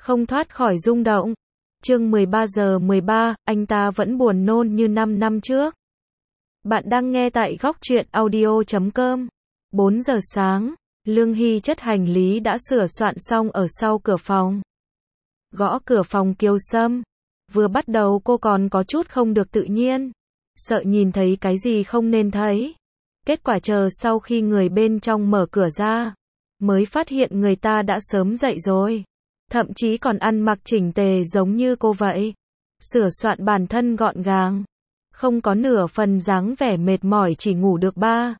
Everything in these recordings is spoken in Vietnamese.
không thoát khỏi rung động. Chương 13 giờ 13, anh ta vẫn buồn nôn như 5 năm trước. Bạn đang nghe tại góc truyện audio.com. 4 giờ sáng, Lương Hy chất hành lý đã sửa soạn xong ở sau cửa phòng. Gõ cửa phòng Kiều Sâm. Vừa bắt đầu cô còn có chút không được tự nhiên, sợ nhìn thấy cái gì không nên thấy. Kết quả chờ sau khi người bên trong mở cửa ra, mới phát hiện người ta đã sớm dậy rồi. Thậm chí còn ăn mặc chỉnh tề giống như cô vậy. Sửa soạn bản thân gọn gàng, không có nửa phần dáng vẻ mệt mỏi, chỉ ngủ được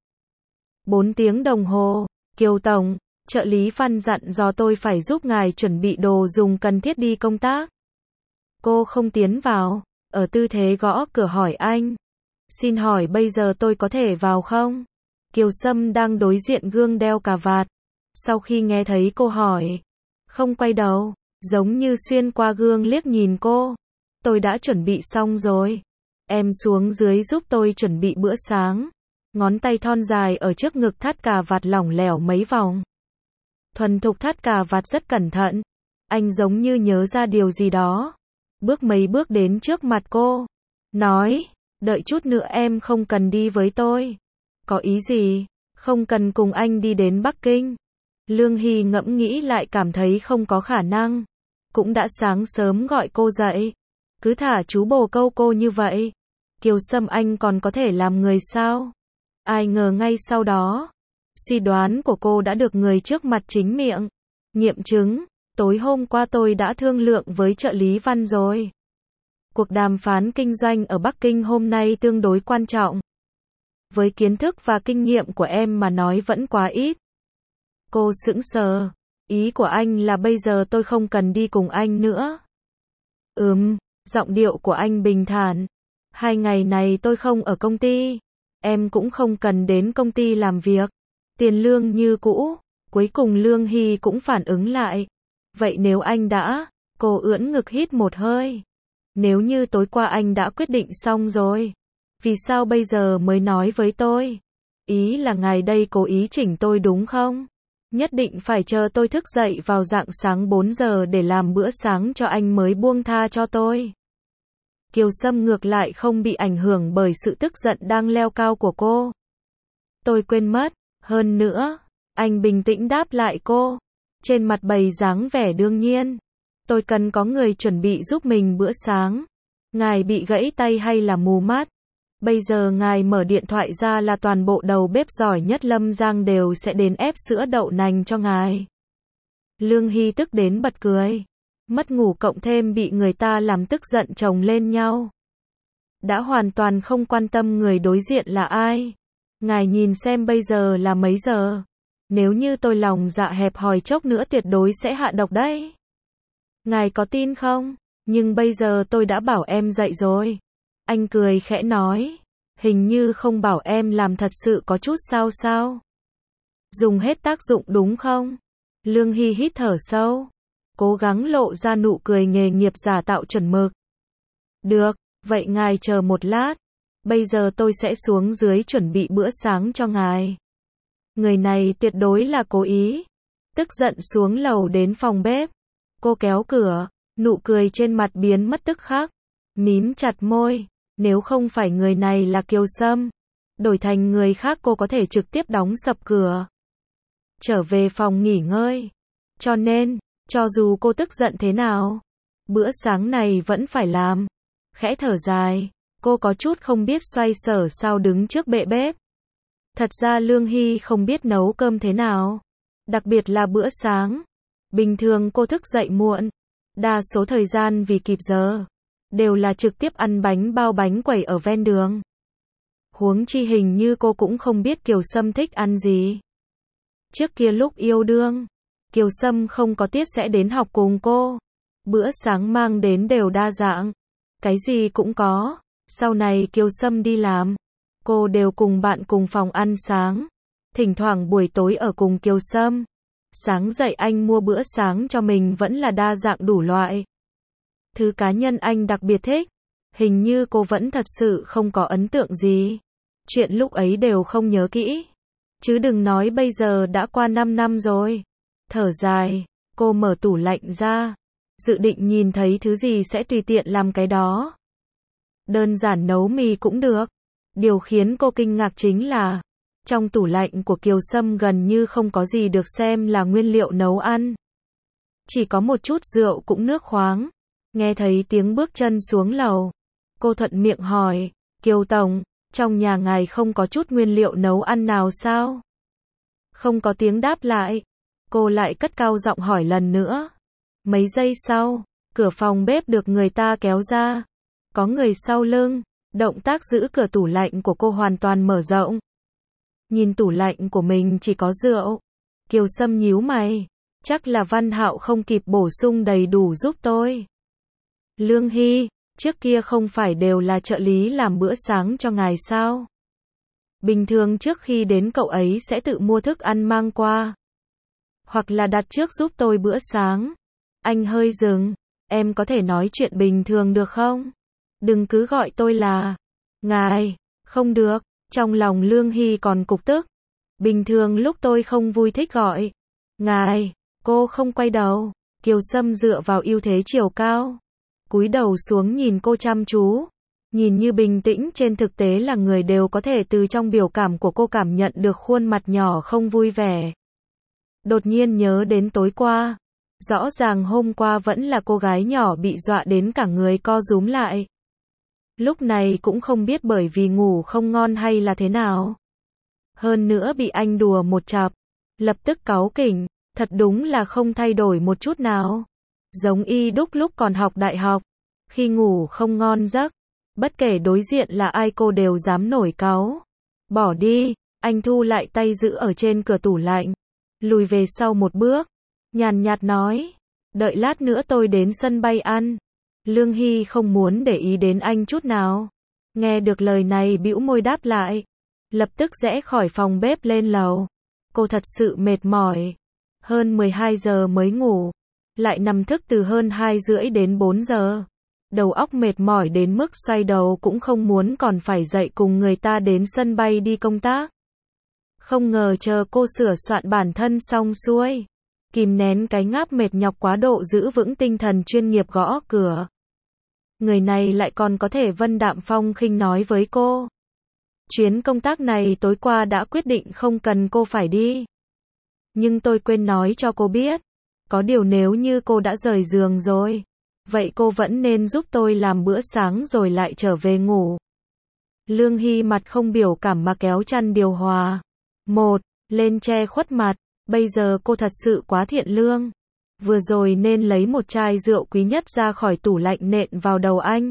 4 tiếng đồng hồ. Kiều Tổng, trợ lý Văn dặn dò tôi phải giúp ngài chuẩn bị đồ dùng cần thiết đi công tác. Cô không tiến vào, ở tư thế gõ cửa hỏi anh. Xin hỏi bây giờ tôi có thể vào không? Kiều Sâm đang đối diện gương đeo cà vạt. Sau khi nghe thấy cô hỏi, không quay đầu, giống như xuyên qua gương liếc nhìn cô. Tôi đã chuẩn bị xong rồi. Em xuống dưới giúp tôi chuẩn bị bữa sáng. Ngón tay thon dài ở trước ngực thắt cà vạt lỏng lẻo mấy vòng. Thuần thục thắt cà vạt rất cẩn thận. Anh giống như nhớ ra điều gì đó. Bước mấy bước đến trước mặt cô. Nói, đợi chút nữa em không cần đi với tôi. Có ý gì? Không cần cùng anh đi đến Bắc Kinh. Lương Hy ngẫm nghĩ lại cảm thấy không có khả năng. Cũng đã sáng sớm gọi cô dậy. Cứ thả chú bồ câu cô như vậy. Kiều Sâm, anh còn có thể làm người sao? Ai ngờ ngay sau đó, suy đoán của cô đã được người trước mặt chính miệng nghiệm chứng. Tối hôm qua tôi đã thương lượng với trợ lý Văn rồi. Cuộc đàm phán kinh doanh ở Bắc Kinh hôm nay tương đối quan trọng. Với kiến thức và kinh nghiệm của em mà nói vẫn quá ít. Cô sững sờ. Ý của anh là bây giờ tôi không cần đi cùng anh nữa? Giọng điệu của anh bình thản. 2 ngày này tôi không ở công ty. Em cũng không cần đến công ty làm việc. Tiền lương như cũ. Cuối cùng Lương Hy cũng phản ứng lại. Vậy nếu anh đã... Cô ưỡn ngực hít một hơi. Nếu như tối qua anh đã quyết định xong rồi, vì sao bây giờ mới nói với tôi? Ý là ngài đây cố ý chỉnh tôi đúng không? Nhất định phải chờ tôi thức dậy vào rạng sáng 4 giờ để làm bữa sáng cho anh mới buông tha cho tôi. Kiều Sâm ngược lại không bị ảnh hưởng bởi sự tức giận đang leo cao của cô. Tôi quên mất. Hơn nữa, anh bình tĩnh đáp lại cô. Trên mặt bày dáng vẻ đương nhiên. Tôi cần có người chuẩn bị giúp mình bữa sáng. Ngài bị gãy tay hay là mù mắt? Bây giờ ngài mở điện thoại ra là toàn bộ đầu bếp giỏi nhất Lâm Giang đều sẽ đến ép sữa đậu nành cho ngài. Lương Hy tức đến bật cười. Mất ngủ cộng thêm bị người ta làm tức giận chồng lên nhau. Đã hoàn toàn không quan tâm người đối diện là ai. Ngài nhìn xem bây giờ là mấy giờ. Nếu như tôi lòng dạ hẹp hòi chốc nữa tuyệt đối sẽ hạ độc đấy. Ngài có tin không? Nhưng bây giờ tôi đã bảo em dậy rồi. Anh cười khẽ nói. Hình như không bảo em làm thật sự có chút sao? Dùng hết tác dụng đúng không? Lương Hy hít thở sâu. Cố gắng lộ ra nụ cười nghề nghiệp giả tạo chuẩn mực. Được, vậy ngài chờ một lát. Bây giờ tôi sẽ xuống dưới chuẩn bị bữa sáng cho ngài. Người này tuyệt đối là cố ý. Tức giận xuống lầu đến phòng bếp. Cô kéo cửa, nụ cười trên mặt biến mất tức khắc. Mím chặt môi. Nếu không phải người này là Kiều Sâm, đổi thành người khác cô có thể trực tiếp đóng sập cửa. Trở về phòng nghỉ ngơi. Cho nên, cho dù cô tức giận thế nào, bữa sáng này vẫn phải làm. Khẽ thở dài, cô có chút không biết xoay sở sao đứng trước bệ bếp. Thật ra Lương Hy không biết nấu cơm thế nào, đặc biệt là bữa sáng. Bình thường cô thức dậy muộn, đa số thời gian vì kịp giờ, đều là trực tiếp ăn bánh bao bánh quẩy ở ven đường. Huống chi hình như cô cũng không biết Kiều Sâm thích ăn gì. Trước kia lúc yêu đương, Kiều Sâm không có tiết sẽ đến học cùng cô. Bữa sáng mang đến đều đa dạng, cái gì cũng có. Sau này Kiều Sâm đi làm, cô đều cùng bạn cùng phòng ăn sáng. Thỉnh thoảng buổi tối ở cùng Kiều Sâm. Sáng dậy anh mua bữa sáng cho mình vẫn là đa dạng đủ loại. Thứ cá nhân anh đặc biệt thích, hình như cô vẫn thật sự không có ấn tượng gì. Chuyện lúc ấy đều không nhớ kỹ. Chứ đừng nói bây giờ đã qua 5 năm rồi. Thở dài, cô mở tủ lạnh ra. dự định nhìn thấy thứ gì sẽ tùy tiện làm cái đó. Đơn giản nấu mì cũng được. Điều khiến cô kinh ngạc chính là, trong tủ lạnh của Kiều Sâm gần như không có gì được xem là nguyên liệu nấu ăn. Chỉ có một chút rượu cũng nước khoáng. Nghe thấy tiếng bước chân xuống lầu, cô thuận miệng hỏi, Kiều Tổng, trong nhà ngài không có chút nguyên liệu nấu ăn nào sao? Không có tiếng đáp lại. Cô lại cất cao giọng hỏi lần nữa. Mấy giây sau, cửa phòng bếp được người ta kéo ra. Có người sau lưng, động tác giữ cửa tủ lạnh của cô hoàn toàn mở rộng. Nhìn tủ lạnh của mình chỉ có rượu. Kiều Sâm nhíu mày. Chắc là Văn Hạo không kịp bổ sung đầy đủ giúp tôi. Lương Hy, trước kia không phải đều là trợ lý làm bữa sáng cho ngài sao? Bình thường trước khi đến cậu ấy sẽ tự mua thức ăn mang qua. Hoặc là đặt trước giúp tôi bữa sáng. Anh hơi dừng. Em có thể nói chuyện bình thường được không? Đừng cứ gọi tôi là ngài. Không được. Trong lòng Lương Hy còn cục tức. Bình thường lúc tôi không vui thích gọi ngài. Cô không quay đầu. Kiều Sâm dựa vào ưu thế chiều cao, cúi đầu xuống nhìn cô chăm chú. Nhìn như bình tĩnh, trên thực tế là người đều có thể từ trong biểu cảm của cô cảm nhận được khuôn mặt nhỏ không vui vẻ. Đột nhiên nhớ đến tối qua. Rõ ràng hôm qua vẫn là cô gái nhỏ bị dọa đến cả người co rúm lại. Lúc này cũng không biết bởi vì ngủ không ngon hay là thế nào. Hơn nữa bị anh đùa một chặp. Lập tức cáu kỉnh. Thật đúng là không thay đổi một chút nào. Giống y đúc lúc còn học đại học. Khi ngủ không ngon giấc, bất kể đối diện là ai cô đều dám nổi cáu. Bỏ đi, anh thu lại tay giữ ở trên cửa tủ lạnh. Lùi về sau một bước. Nhàn nhạt nói. Đợi lát nữa tôi đến sân bay ăn. Lương Hy không muốn để ý đến anh chút nào. Nghe được lời này bĩu môi đáp lại. Lập tức rẽ khỏi phòng bếp lên lầu. Cô thật sự mệt mỏi. Hơn 12 giờ mới ngủ. Lại nằm thức từ hơn 2 rưỡi đến 4 giờ. Đầu óc mệt mỏi đến mức xoay đầu cũng không muốn, còn phải dậy cùng người ta đến sân bay đi công tác. Không ngờ chờ cô sửa soạn bản thân xong xuôi, kìm nén cái ngáp mệt nhọc quá độ, giữ vững tinh thần chuyên nghiệp gõ cửa. Người này lại còn có thể vân đạm phong khinh nói với cô. Chuyến công tác này tối qua đã quyết định không cần cô phải đi. Nhưng tôi quên nói cho cô biết. Có điều nếu như cô đã rời giường rồi, vậy cô vẫn nên giúp tôi làm bữa sáng rồi lại trở về ngủ. Lương Hy mặt không biểu cảm mà kéo chăn điều hòa. Lên che khuất mặt. Bây giờ cô thật sự quá thiện lương. Vừa rồi nên lấy một chai rượu quý nhất ra khỏi tủ lạnh nện vào đầu anh.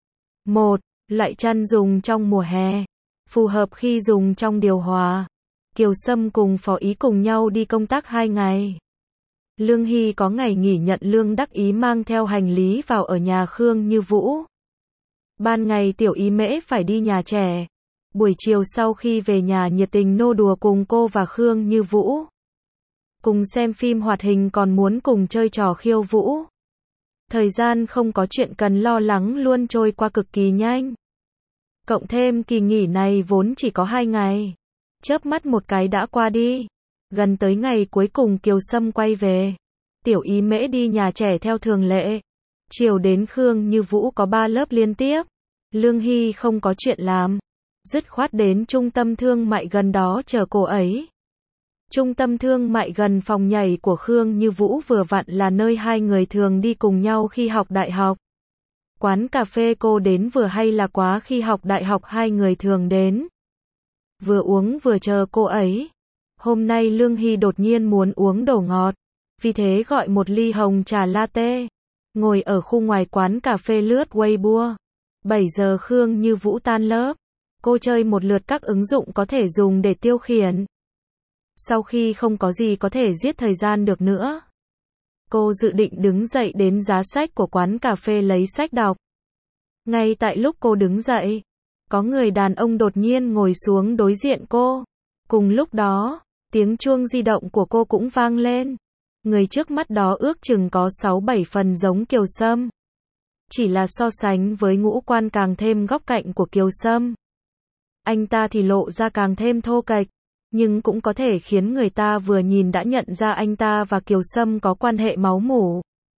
Loại chăn dùng trong mùa hè, phù hợp khi dùng trong điều hòa. Kiều Sâm cùng Phó Ý cùng nhau đi công tác 2 ngày. Lương Hy có ngày nghỉ nhận lương đắc ý mang theo hành lý vào ở nhà Khương Như Vũ. Ban ngày Tiểu Ý Mễ phải đi nhà trẻ. Buổi chiều sau khi về nhà nhiệt tình nô đùa cùng cô và Khương Như Vũ. Cùng xem phim hoạt hình, còn muốn cùng chơi trò khiêu vũ. Thời gian không có chuyện cần lo lắng luôn trôi qua cực kỳ nhanh. Cộng thêm kỳ nghỉ này vốn chỉ có 2 ngày. Chớp mắt một cái đã qua đi. Gần tới ngày cuối cùng Kiều Sâm quay về. Tiểu Ý Mễ đi nhà trẻ theo thường lệ. Chiều đến Khương Như Vũ có 3 lớp liên tiếp. Lương Hy không có chuyện làm. Dứt khoát đến trung tâm thương mại gần đó chờ cô ấy. Trung tâm thương mại gần phòng nhảy của Khương Như Vũ vừa vặn là nơi hai người thường đi cùng nhau khi học đại học. Quán cà phê cô đến vừa hay là quá khi học đại học hai người thường đến. Vừa uống vừa chờ cô ấy. Hôm nay Lương Hy đột nhiên muốn uống đồ ngọt, vì thế gọi một ly hồng trà latte. Ngồi ở khu ngoài quán cà phê lướt Weibo. 7 giờ Khương Như Vũ tan lớp. Cô chơi một lượt các ứng dụng có thể dùng để tiêu khiển. Sau khi không có gì có thể giết thời gian được nữa, cô dự định đứng dậy đến giá sách của quán cà phê lấy sách đọc. Ngay tại lúc cô đứng dậy, có người đàn ông đột nhiên ngồi xuống đối diện cô. Cùng lúc đó, tiếng chuông di động của cô cũng vang lên. Người trước mắt đó ước chừng có 6-7 phần giống Kiều Sâm. Chỉ là so sánh với ngũ quan càng thêm góc cạnh của Kiều Sâm, anh ta thì lộ ra càng thêm thô kệch, nhưng cũng có thể khiến người ta vừa nhìn đã nhận ra anh ta và Kiều Sâm có quan hệ máu mủ.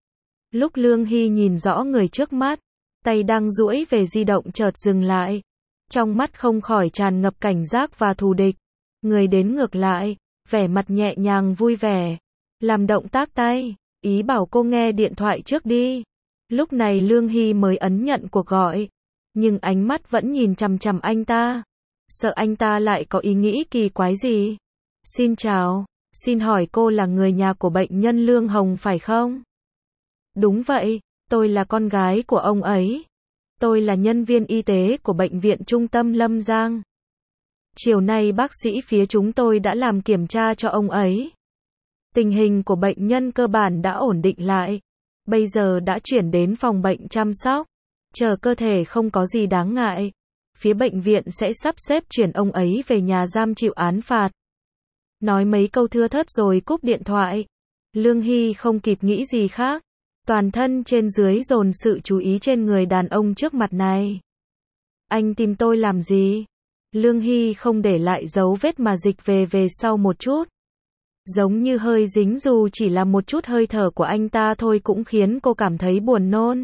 Lúc Lương Hy nhìn rõ người trước mắt, tay đang duỗi về di động chợt dừng lại. Trong mắt không khỏi tràn ngập cảnh giác và thù địch. Người đến ngược lại, vẻ mặt nhẹ nhàng vui vẻ. Làm động tác tay, ý bảo cô nghe điện thoại trước đi. Lúc này Lương Hy mới ấn nhận cuộc gọi. Nhưng ánh mắt vẫn nhìn chằm chằm anh ta. Sợ anh ta lại có ý nghĩ kỳ quái gì. Xin chào, xin hỏi cô là người nhà của bệnh nhân Lương Hồng phải không? Đúng vậy, tôi là con gái của ông ấy. Tôi là nhân viên y tế của bệnh viện trung tâm Lâm Giang. Chiều nay bác sĩ phía chúng tôi đã làm kiểm tra cho ông ấy. Tình hình của bệnh nhân cơ bản đã ổn định lại. Bây giờ đã chuyển đến phòng bệnh chăm sóc. Chờ cơ thể không có gì đáng ngại. Phía bệnh viện sẽ sắp xếp chuyển ông ấy về nhà giam chịu án phạt. Nói mấy câu thưa thớt rồi cúp điện thoại. Lương Hy không kịp nghĩ gì khác. Toàn thân trên dưới dồn sự chú ý trên người đàn ông trước mặt này. Anh tìm tôi làm gì? Lương Hy không để lại dấu vết mà dịch về sau một chút. Giống như hơi dính dù chỉ là một chút hơi thở của anh ta thôi cũng khiến cô cảm thấy buồn nôn.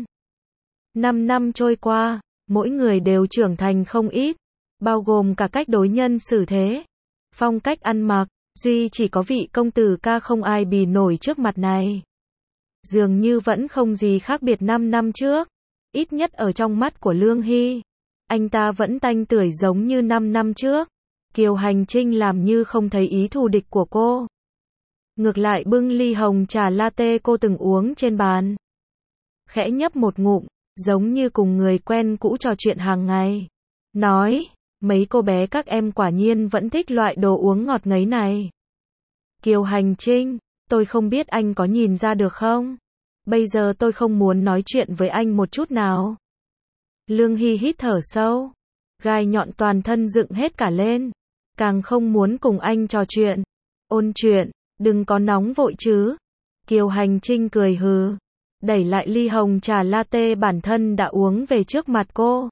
5 năm trôi qua, mỗi người đều trưởng thành không ít, bao gồm cả cách đối nhân xử thế, phong cách ăn mặc, duy chỉ có vị công tử ca không ai bì nổi trước mặt này. Dường như vẫn không gì khác biệt 5 năm trước, ít nhất ở trong mắt của Lương Hy. Anh ta vẫn tanh tưởi giống như 5 năm trước. Kiều Hành Trinh làm như không thấy ý thù địch của cô. Ngược lại bưng ly hồng trà latte cô từng uống trên bàn. Khẽ nhấp một ngụm, giống như cùng người quen cũ trò chuyện hàng ngày. Nói, mấy cô bé các em quả nhiên vẫn thích loại đồ uống ngọt ngấy này. Kiều Hành Trinh, tôi không biết anh có nhìn ra được không? Bây giờ tôi không muốn nói chuyện với anh một chút nào. Lương Hy hít thở sâu. Gai nhọn toàn thân dựng hết cả lên. Càng không muốn cùng anh trò chuyện. Ôn chuyện, đừng có nóng vội chứ. Kiều Hành Trinh cười hừ. Đẩy lại ly hồng trà latte bản thân đã uống về trước mặt cô.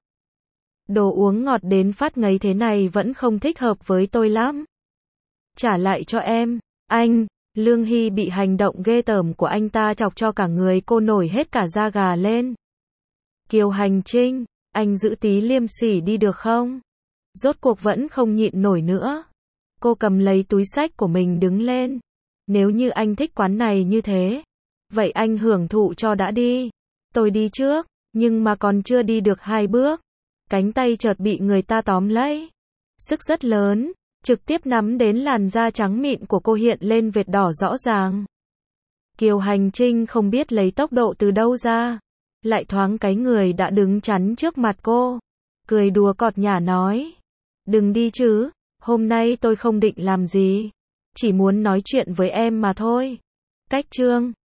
Đồ uống ngọt đến phát ngấy thế này vẫn không thích hợp với tôi lắm. Trả lại cho em, anh. Lương Hy bị hành động ghê tởm của anh ta chọc cho cả người cô nổi hết cả da gà lên. Kiều Hành Trinh, anh giữ tí liêm sỉ đi được không? Rốt cuộc vẫn không nhịn nổi nữa. Cô cầm lấy túi xách của mình đứng lên. Nếu như anh thích quán này như thế, vậy anh hưởng thụ cho đã đi. Tôi đi trước, nhưng mà còn chưa đi được 2 bước. Cánh tay chợt bị người ta tóm lấy. Sức rất lớn, trực tiếp nắm đến làn da trắng mịn của cô hiện lên vệt đỏ rõ ràng. Kiều Hành Trinh không biết lấy tốc độ từ đâu ra. Lại thoáng cái người đã đứng chắn trước mặt cô. Cười đùa cợt nhả nói. Đừng đi chứ, hôm nay tôi không định làm gì. Chỉ muốn nói chuyện với em mà thôi. Cách chương